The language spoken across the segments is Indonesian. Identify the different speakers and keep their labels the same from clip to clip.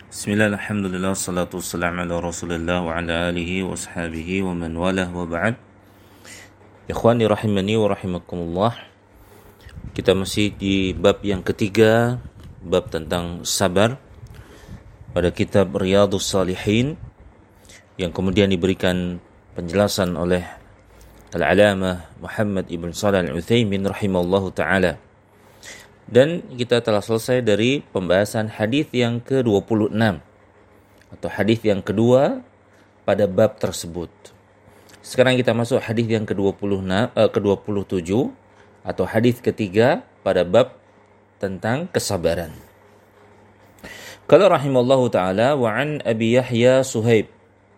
Speaker 1: Bismillah, alhamdulillah, salatu wassalamu ala rasulillah wa ala alihi wa ashabihi wa man walah wa ba'd. Ikhwani rahimani wa rahimakumullah. Kita masih di bab yang ketiga, bab tentang sabar pada kitab Riyadhus Shalihin, yang kemudian diberikan penjelasan oleh Al-Alamah Muhammad ibn Shalih Al-Utsaimin rahimahullahu ta'ala. Dan kita telah selesai dari pembahasan hadis yang ke-26 atau hadis yang kedua pada bab tersebut. Sekarang kita masuk hadis yang ke-27 atau hadis ketiga pada bab tentang kesabaran. Qala rahimallahu taala wa an Abi Yahya Suhaib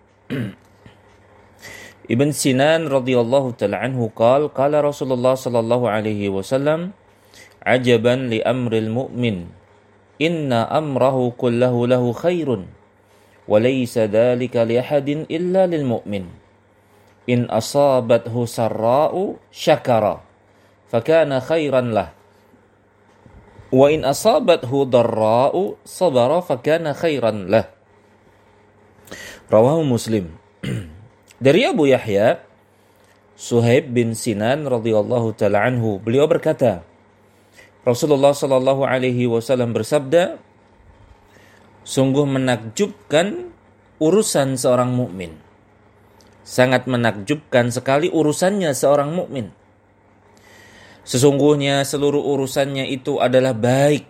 Speaker 1: Ibn Sinan radhiyallahu taala anhu qala Rasulullah sallallahu alaihi wasallam ajaban li amril mu'min inna amrahu kullahu lahu khairun wa laysa dhalika li ahadin illa lil mu'min in asabathu sarra'u syakara fakana khairan lah wa in asabathu dharra'u sabara fakana khairan lah. Rawahu Muslim. Dari Abu Yahya Suhaib bin Sinan radhiyallahu taala anhu, beliau berkata, Rasulullah sallallahu alaihi wasallam bersabda, sungguh menakjubkan urusan seorang mukmin. Sangat menakjubkan sekali urusannya seorang mukmin. Sesungguhnya seluruh urusannya itu adalah baik.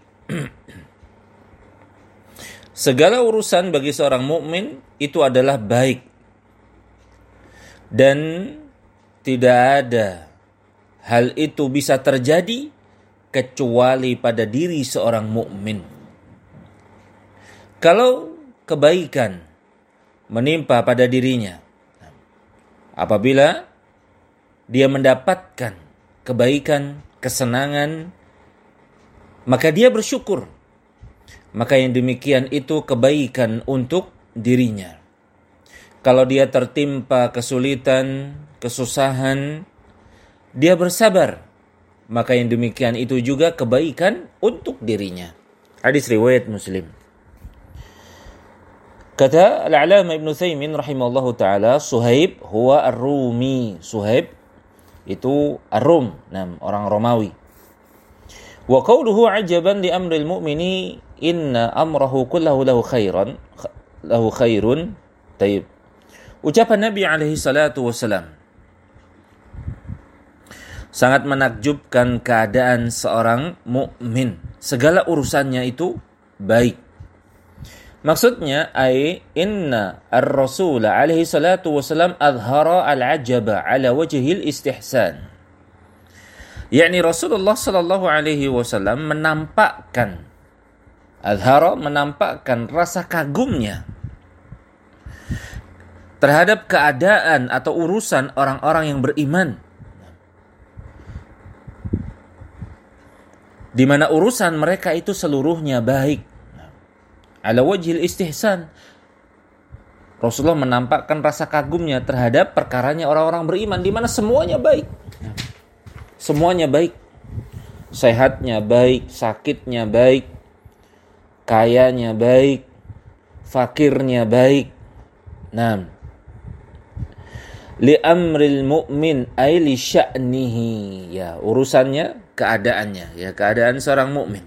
Speaker 1: Segala urusan bagi seorang mukmin itu adalah baik. Dan tidak ada hal itu bisa terjadi kecuali pada diri seorang mukmin. Kalau kebaikan menimpa pada dirinya, apabila dia mendapatkan kebaikan, kesenangan, maka dia bersyukur. Maka yang demikian itu kebaikan untuk dirinya. Kalau dia tertimpa kesulitan, kesusahan, dia bersabar. Maka yang demikian itu juga kebaikan untuk dirinya. Hadis riwayat Muslim. Kata Al-Alamah Ibn Utsaimin rahimahullahu ta'ala, Suhaib huwa ar-Rumi. Suhaib itu ar-Rum, orang Romawi. Wa qawluhu ajaban li amril mu'mini inna amrahu kullahu lahu khairun. Taib. Ucapan Nabi alaihi salatu wassalam, sangat menakjubkan keadaan seorang mukmin. Segala urusannya itu baik. Maksudnya, inna ar-rasul alaihi salatu wasalam adhara al-ajaba ala wajhil istihsan. Yakni Rasulullah sallallahu alaihi wasallam menampakkan rasa kagumnya terhadap keadaan atau urusan orang-orang yang beriman, di mana urusan mereka itu seluruhnya baik. Ala wajhil istihsan. Rasulullah menampakkan rasa kagumnya terhadap perkaranya orang-orang beriman, di mana semuanya baik. Semuanya baik. Sehatnya baik, sakitnya baik, kayanya baik, fakirnya baik. Li amril mu'min ay li sya'nihi, ya, urusannya, keadaannya, ya, keadaan seorang mukmin.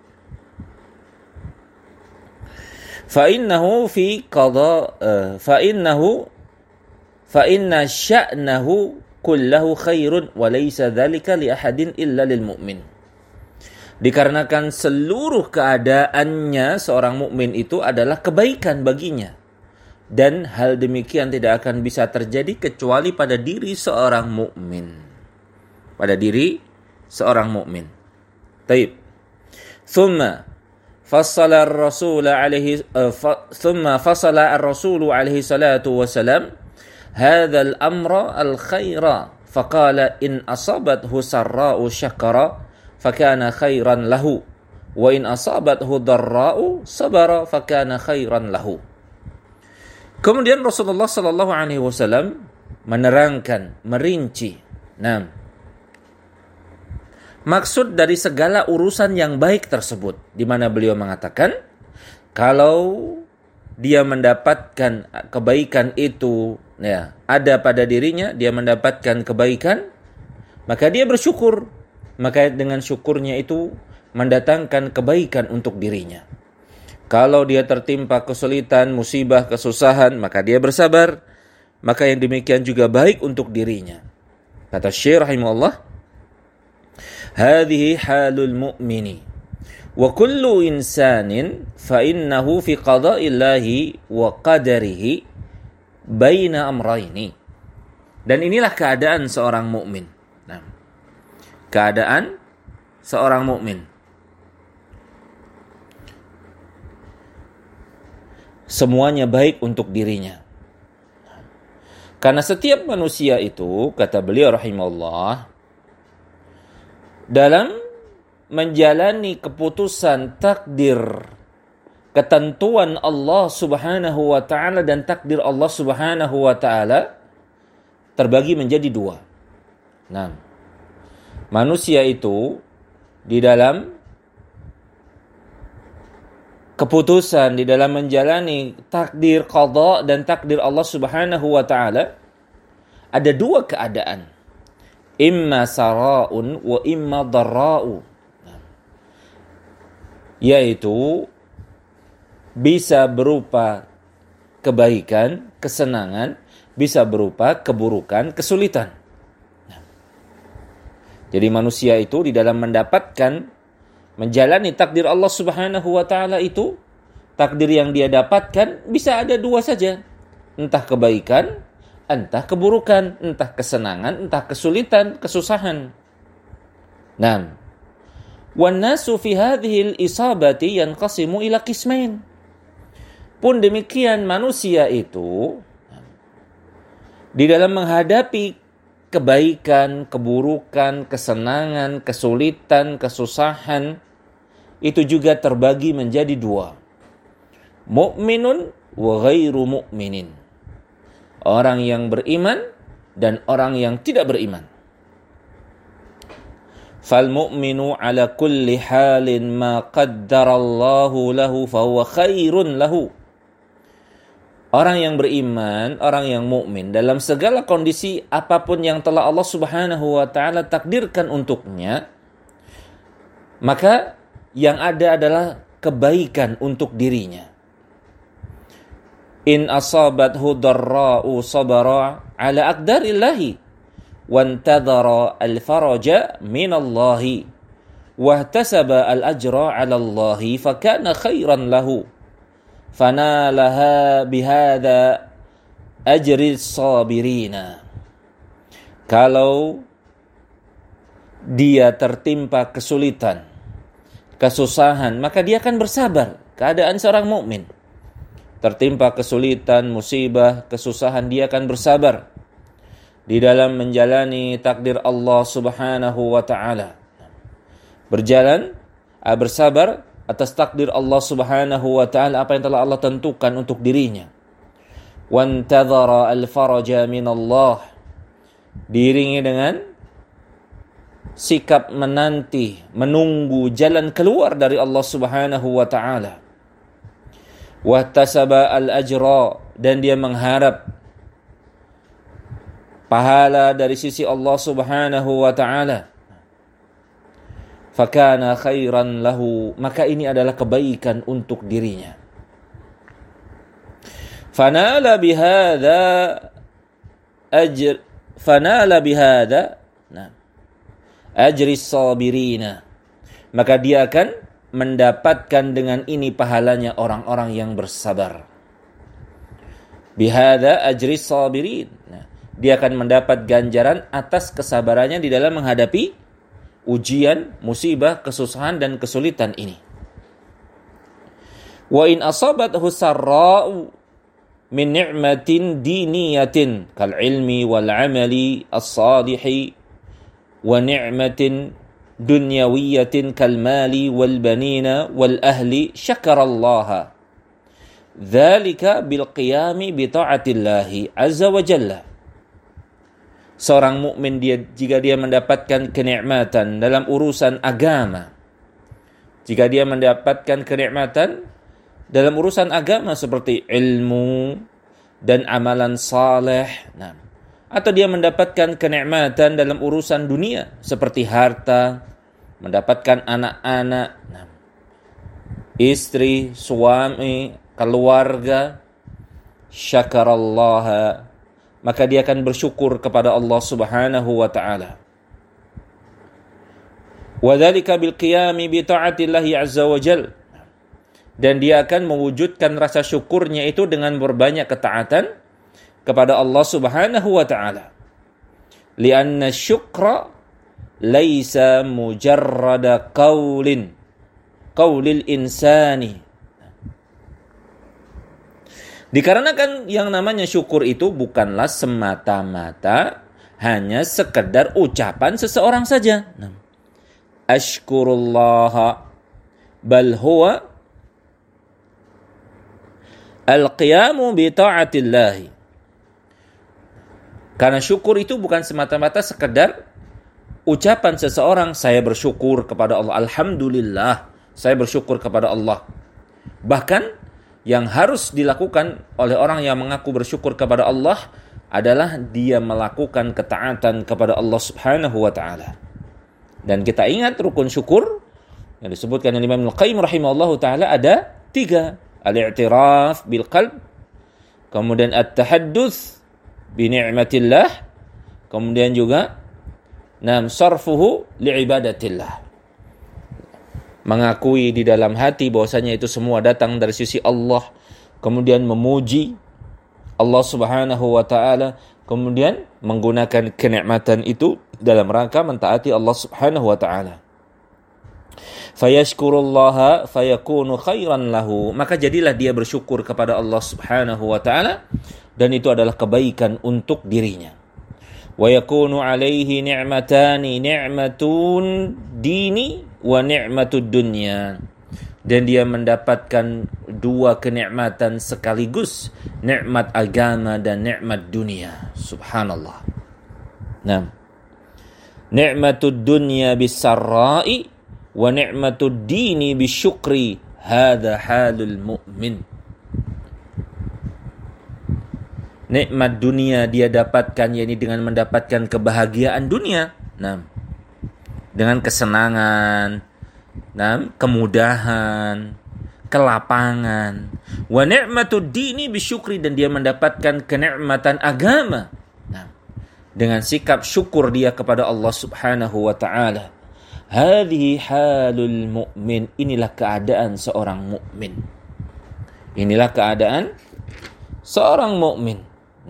Speaker 1: Fa inna sya'nahu kullahu khairun wa laysa dzalika li ahadin illa lil mu'min. Dikarenakan seluruh keadaannya seorang mukmin itu adalah kebaikan baginya. Dan hal demikian tidak akan bisa terjadi kecuali pada diri seorang mukmin. Pada diri seorang mukmin. Taib. Thumma fasala ar-rasul alaihi salatu wasalam hadha al-amra al-khaira faqala in asabathu sarra'u syakara fakana khairan lahu wa in asabathu dharra'u sabara fakana khairan lahu. Kemudian Rasulullah sallallahu alaihi wasallam menerangkan, merinci, maksud dari segala urusan yang baik tersebut, di mana beliau mengatakan, Kalau dia mendapatkan kebaikan itu, ya, ada pada dirinya, dia mendapatkan kebaikan, maka dia bersyukur. Maka dengan syukurnya itu mendatangkan kebaikan untuk dirinya. Kalau dia tertimpa kesulitan, musibah, kesusahan, maka dia bersabar. Maka yang demikian juga baik untuk dirinya. Kata Syekh rahimahullah, hadhihi halul mu'mini wa kullu insanin fa innahu fi qada'illahi wa qadarihi baina amrayni. Dan inilah keadaan seorang mukmin. Nah, keadaan seorang mukmin. Semuanya baik untuk dirinya. Karena setiap manusia itu, kata beliau rahimahullah, dalam menjalani keputusan takdir, ketentuan Allah subhanahu wa ta'ala dan takdir Allah subhanahu wa ta'ala terbagi menjadi dua. Nah, manusia itu di dalam keputusan, di dalam menjalani takdir qada dan takdir Allah subhanahu wa ta'ala, ada dua keadaan. Imma sara'un wa imma darra'u. Yaitu bisa berupa kebaikan, kesenangan, bisa berupa keburukan, kesulitan. Jadi manusia itu di dalam mendapatkan, menjalani takdir Allah subhanahu wa ta'ala itu, takdir yang dia dapatkan bisa ada dua saja. Entah kebaikan, entah keburukan, entah kesenangan, entah kesulitan, kesusahan. Nah, wan nasu fi hadhil isabati yanqasimu ila qismain. Pun demikian manusia itu di dalam menghadapi kebaikan, keburukan, kesenangan, kesulitan, kesusahan, itu juga terbagi menjadi dua. Mu'minun wa ghairu mu'minin. Orang yang beriman dan orang yang tidak beriman. Fal mu'minu ala kulli halin ma qaddarallahu lahu fahuwa khairun lahu. Orang yang beriman, orang yang mukmin, dalam segala kondisi apapun yang telah Allah subhanahu wa ta'ala takdirkan untuknya, maka yang ada adalah kebaikan untuk dirinya. In asabathu darra'u sabara ala aqdarillahi wantadhara al-faraja minallahi wahtasaba al-ajra ala Allahi fakana khairan lahu fanalaha bihadza ajri sabirina. Kalau dia tertimpa kesulitan, kesusahan, maka dia akan bersabar. Keadaan seorang mukmin tertimpa kesulitan, musibah, kesusahan, dia akan bersabar di dalam menjalani takdir Allah subhanahu wa ta'ala. Bersabar atas takdir Allah subhanahu wa ta'ala, apa yang telah Allah tentukan untuk dirinya. Wantadhara al-faraja minallah, diiringi dengan sikap menanti, menunggu jalan keluar dari Allah subhanahu wa ta'ala. Wahtasaba al-ajra, dan dia mengharap pahala dari sisi Allah subhanahu wa ta'ala. Fakana khairan lahu, maka ini adalah kebaikan untuk dirinya. Fanala bihadza ajri sabirina, maka dia akan mendapatkan dengan ini pahalanya orang-orang yang bersabar. Bihadza ajri sabirin, dia akan mendapat ganjaran atas kesabarannya di dalam menghadapi ujian, musibah, kesusahan dan kesulitan ini. Wa in asabathu sarra'u min ni'matin diniyatin kal ilmi wal amali as-salihi wa ni'matin dunyawiyatin kal mali wal banina wal ahli syakarallaha. Dzalika bil qiyami bi ta'atillahi azza wa jalla. Seorang mukmin jika dia mendapatkan kenikmatan dalam urusan agama, jika dia mendapatkan kenikmatan dalam urusan agama seperti ilmu dan amalan saleh. Atau dia mendapatkan kenikmatan dalam urusan dunia seperti harta, mendapatkan anak-anak, istri, suami, keluarga, syakarallaha, maka dia akan bersyukur kepada Allah Subhanahu wa taala. Wa dzalika bil qiyami bi ta'atillahi azza wa jalla. Dan dia akan mewujudkan rasa syukurnya itu dengan berbanyak ketaatan kepada Allah Subhanahu wa taala. Lianna syukra laisa mujarrada qaulil insani. Dikarenakan yang namanya syukur itu bukanlah semata-mata hanya sekedar ucapan seseorang saja. Ashkurullaha bal huwa al-qiyamu bi ta'atillahi. Karena syukur itu bukan semata-mata sekedar ucapan seseorang, saya bersyukur kepada Allah, alhamdulillah, saya bersyukur kepada Allah. Bahkan yang harus dilakukan oleh orang yang mengaku bersyukur kepada Allah adalah dia melakukan ketaatan kepada Allah Subhanahu wa taala. Dan kita ingat rukun syukur yang disebutkan oleh Imam Al-Qayyim rahimahullahu taala ada 3. Al-i'tiraf bil qalb, kemudian at-tahadduts bi ni'matillah, kemudian juga sarfuhu li ibadatillah, mengakui di dalam hati bahwasanya itu semua datang dari sisi Allah, kemudian memuji Allah Subhanahu wa taala, kemudian menggunakan kenikmatan itu dalam rangka mentaati Allah Subhanahu wa taala. Fayashkurullaha fayakunu khairan lahu, maka jadilah dia bersyukur kepada Allah Subhanahu wa taala dan itu adalah kebaikan untuk dirinya. Wa yakunu alaihi ni'matani, ni'matun dini wa ni'matud dunya, dan dia mendapatkan 2 kenikmatan sekaligus, nikmat agama dan nikmat dunia. Subhanallah. Ni'matud dunya bis-sarra'i wa ni'matud dini bisyukri, hadha halul mu'min. Nikmat dunia dia dapatkan, yakni dengan mendapatkan kebahagiaan dunia, dengan kesenangan, kemudahan, kelapangan. Wa ni'matud dini bisyukri, dan dia mendapatkan kenikmatan agama dengan sikap syukur dia kepada Allah Subhanahu wa taala. Hadhihi halul mu'min, inilah keadaan seorang mukmin. Inilah keadaan seorang mukmin.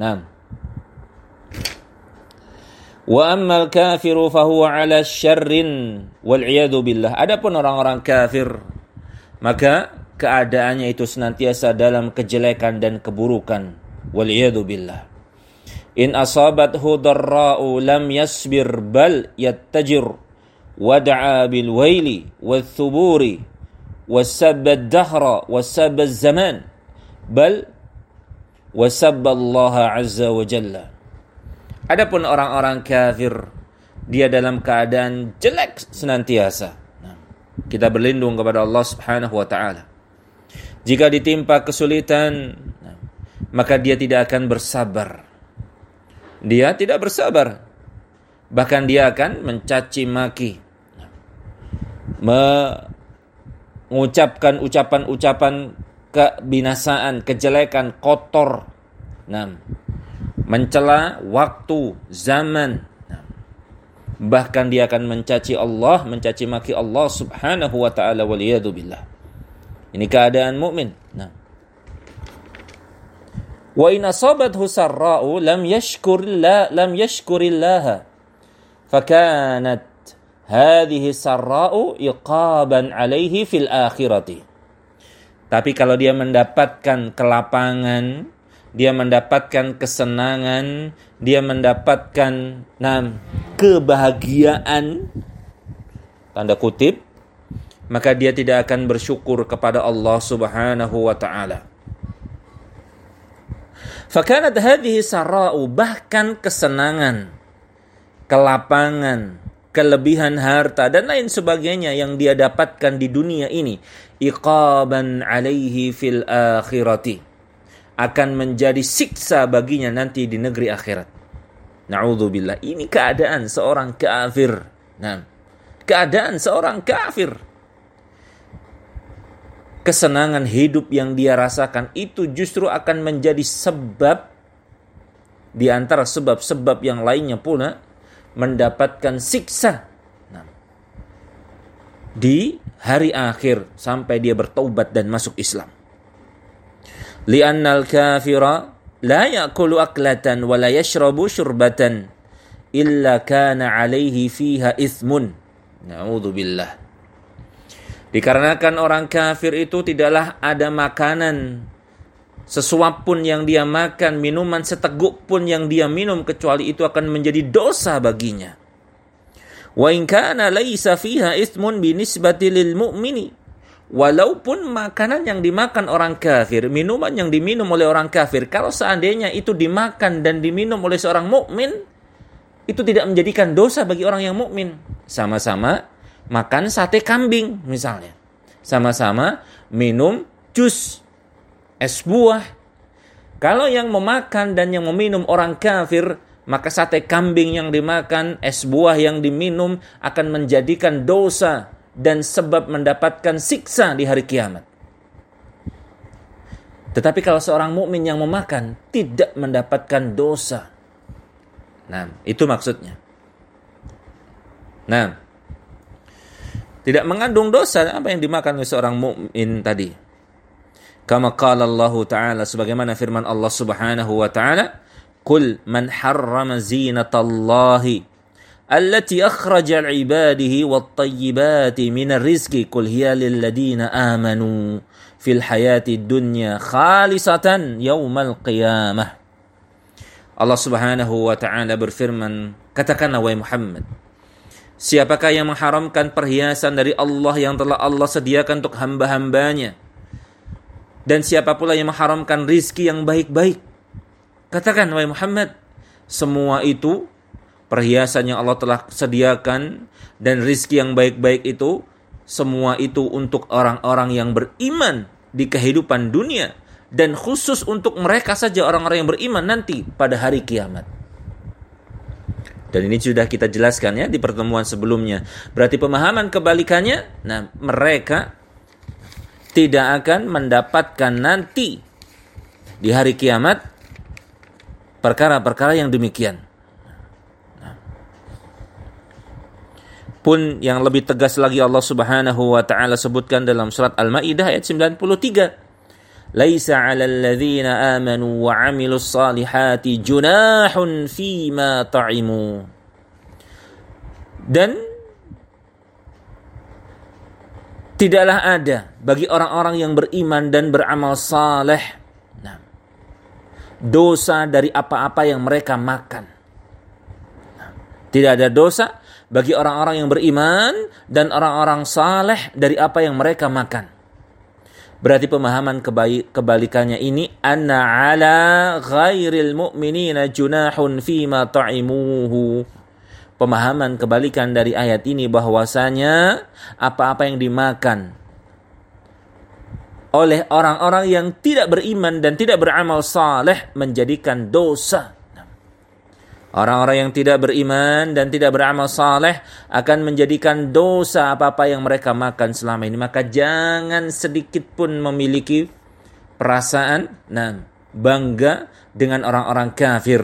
Speaker 1: Wa ammal kafiru fahuwa ala syarrin wal iyadu billah. Adapun orang-orang kafir, maka keadaannya itu senantiasa dalam kejelekan dan keburukan. Wal iyadu billah. In asabathu darra'u lam yasbir bal yattajir wada'a bil waili wath thuburi wasabba ad-dahra wasabba az-zaman bal wasabba Allah azza wa jalla. Adapun orang-orang kafir, dia dalam keadaan jelek senantiasa. Kita berlindung kepada Allah Subhanahu wa taala. Jika ditimpa kesulitan, maka dia tidak akan bersabar. Dia tidak bersabar. Bahkan dia akan mencaci maki, mengucapkan ucapan-ucapan kebinasaan, kejelekan, kotor, mencela waktu, zaman. Bahkan dia akan mencaci Allah, mencaci maki Allah Subhanahu wa taala, waliyadu billah. Ini keadaan mukmin. Wa in asabathu sarra'u lam yashkurillah fakanat hadhihi sarra'u iqaban alaihi fil akhirati. Tapi kalau dia mendapatkan kelapangan, dia mendapatkan kesenangan, dia mendapatkan kebahagiaan, tanda kutip, maka dia tidak akan bersyukur kepada Allah Subhanahu wa taala. Fakanat hadhihi sarra'u, bahkan kesenangan, kelapangan, kelebihan harta dan lain sebagainya yang dia dapatkan di dunia ini, iqaban alaihi fil akhirati, akan menjadi siksa baginya nanti di negeri akhirat. Na'udzubillah. Ini keadaan seorang kafir. Nah, keadaan seorang kafir. Kesenangan hidup yang dia rasakan itu justru akan menjadi sebab di antara sebab-sebab yang lainnya pula mendapatkan siksa di hari akhir sampai dia bertaubat dan masuk Islam. Li'annal kafira la ya'kulu aklatan wa la yashrabu syurbatan illa kana 'alaihi fiha ithmun. Na'udzubillah. Dikarenakan orang kafir itu tidaklah ada makanan sesuap pun yang dia makan, minuman seteguk pun yang dia minum, kecuali itu akan menjadi dosa baginya. Wa in kana laisa fiha ithmun binisbati lil mu'mini. Walaupun makanan yang dimakan orang kafir, minuman yang diminum oleh orang kafir, kalau seandainya itu dimakan dan diminum oleh seorang mukmin, itu tidak menjadikan dosa bagi orang yang mukmin. Sama-sama makan sate kambing misalnya, sama-sama minum jus, es buah. Kalau yang memakan dan yang meminum orang kafir, maka sate kambing yang dimakan, es buah yang diminum akan menjadikan dosa dan sebab mendapatkan siksa di hari kiamat. Tetapi kalau seorang mukmin yang memakan tidak mendapatkan dosa. Nah, itu maksudnya. Nah, tidak mengandung dosa apa yang dimakan oleh seorang mukmin tadi. Kama qala Allah Ta'ala, sebagaimana firman Allah Subhanahu wa Ta'ala, "Qul man harrama zinatallahi allati akhraja li'ibadihi wat-tayyibati minar rizqi qul hiya lil ladina amanu fil hayati dunya khalisatan yaumal qiyamah." Allah Subhanahu wa Ta'ala berfirman, katakanlah wahai Muhammad, siapakah yang mengharamkan perhiasan dari Allah yang telah Allah sediakan untuk hamba-hambanya? Dan siapa pula yang mengharamkan rizki yang baik-baik? Katakan wahai Muhammad, semua itu perhiasan yang Allah telah sediakan dan rizki yang baik-baik itu, semua itu untuk orang-orang yang beriman di kehidupan dunia, dan khusus untuk mereka saja orang-orang yang beriman nanti pada hari kiamat. Dan ini sudah kita jelaskan ya di pertemuan sebelumnya. Berarti pemahaman kebalikannya, nah mereka tidak akan mendapatkan nanti di hari kiamat perkara-perkara yang demikian. Pun yang lebih tegas lagi Allah Subhanahu wa Ta'ala sebutkan dalam surat Al-Maidah ayat 93. Laisa 'alal ladzina amanu wa 'amilus salihati junahun fima ta'imu. Dan tidaklah ada bagi orang-orang yang beriman dan beramal saleh dosa dari apa-apa yang mereka makan. Tidak ada dosa bagi orang-orang yang beriman dan orang-orang saleh dari apa yang mereka makan. Berarti pemahaman kebalikannya ini, anna 'ala ghairil mu'minina junahun fima ta'imuhu. Pemahaman kebalikan dari ayat ini bahwasanya apa-apa yang dimakan oleh orang-orang yang tidak beriman dan tidak beramal saleh menjadikan dosa. Orang-orang yang tidak beriman dan tidak beramal saleh akan menjadikan dosa apa-apa yang mereka makan selama ini. Maka jangan sedikit pun memiliki perasaan bangga dengan orang-orang kafir.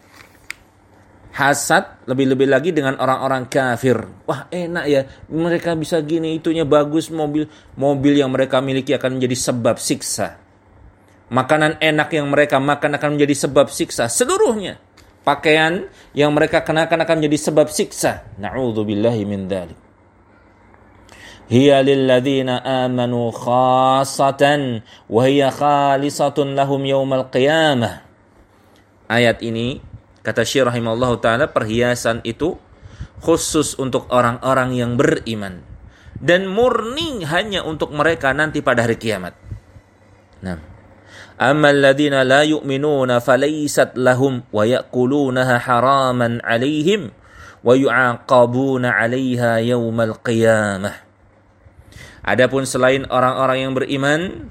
Speaker 1: Hasad lebih-lebih lagi dengan orang-orang kafir. Wah, enak ya, mereka bisa gini, itunya bagus, mobil yang mereka miliki akan menjadi sebab siksa. Makanan enak yang mereka makan akan menjadi sebab siksa seluruhnya. Pakaian yang mereka kenakan akan menjadi sebab siksa. Na'udzubillahi min dzalik. Hiya lil ladzina amanu khassatan wa hiya khalisatun lahum yaumal qiyamah. Ayat ini kata Syekh rahimahullahu taala, perhiasan itu khusus untuk orang-orang yang beriman dan murni hanya untuk mereka nanti pada hari kiamat. Nah, amma alladhina la yu'minuna falaysat lahum wa ya'kulunaha haraman 'alaihim wa yu'aqabuna 'alaiha yaumal qiyamah. Adapun selain orang-orang yang beriman,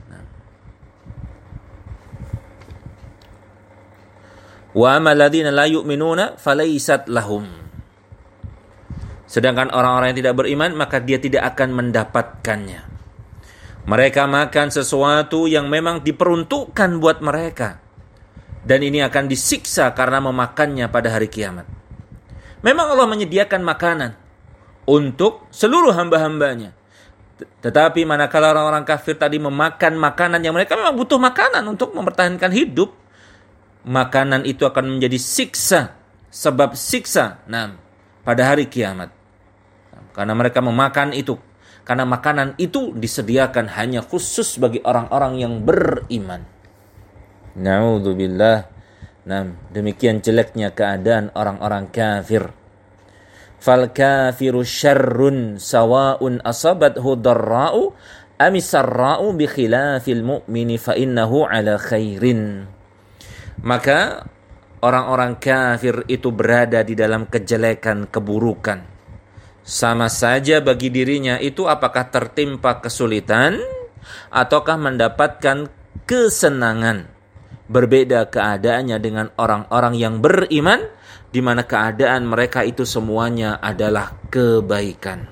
Speaker 1: wa amal ladzina la yu'minuna falaysat lahum. Sedangkan orang-orang yang tidak beriman, maka dia tidak akan mendapatkannya. Mereka makan sesuatu yang memang diperuntukkan buat mereka. Dan ini akan disiksa karena memakannya pada hari kiamat. Memang Allah menyediakan makanan untuk seluruh hamba-hambanya. Tetapi manakala orang-orang kafir tadi memakan makanan yang mereka memang butuh makanan untuk mempertahankan hidup, makanan itu akan menjadi siksa, sebab siksa pada hari kiamat. Karena mereka memakan itu. Karena makanan itu disediakan hanya khusus bagi orang-orang yang beriman. Na'udzubillah. Demikian jeleknya keadaan orang-orang kafir. Fal kafiru syarrun sawa'un asabathu darra'u amisarra'u bi khilafil mu'mini fa innahu ala khairin. Maka orang-orang kafir itu berada di dalam kejelekan, keburukan. Sama saja bagi dirinya itu apakah tertimpa kesulitan ataukah mendapatkan kesenangan. Berbeda keadaannya dengan orang-orang yang beriman, di mana keadaan mereka itu semuanya adalah kebaikan.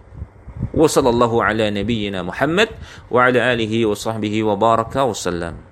Speaker 1: Wa sallallahu ala nabiyyina Muhammad wa ala alihi wa sahbihi wa baraka wa sallam.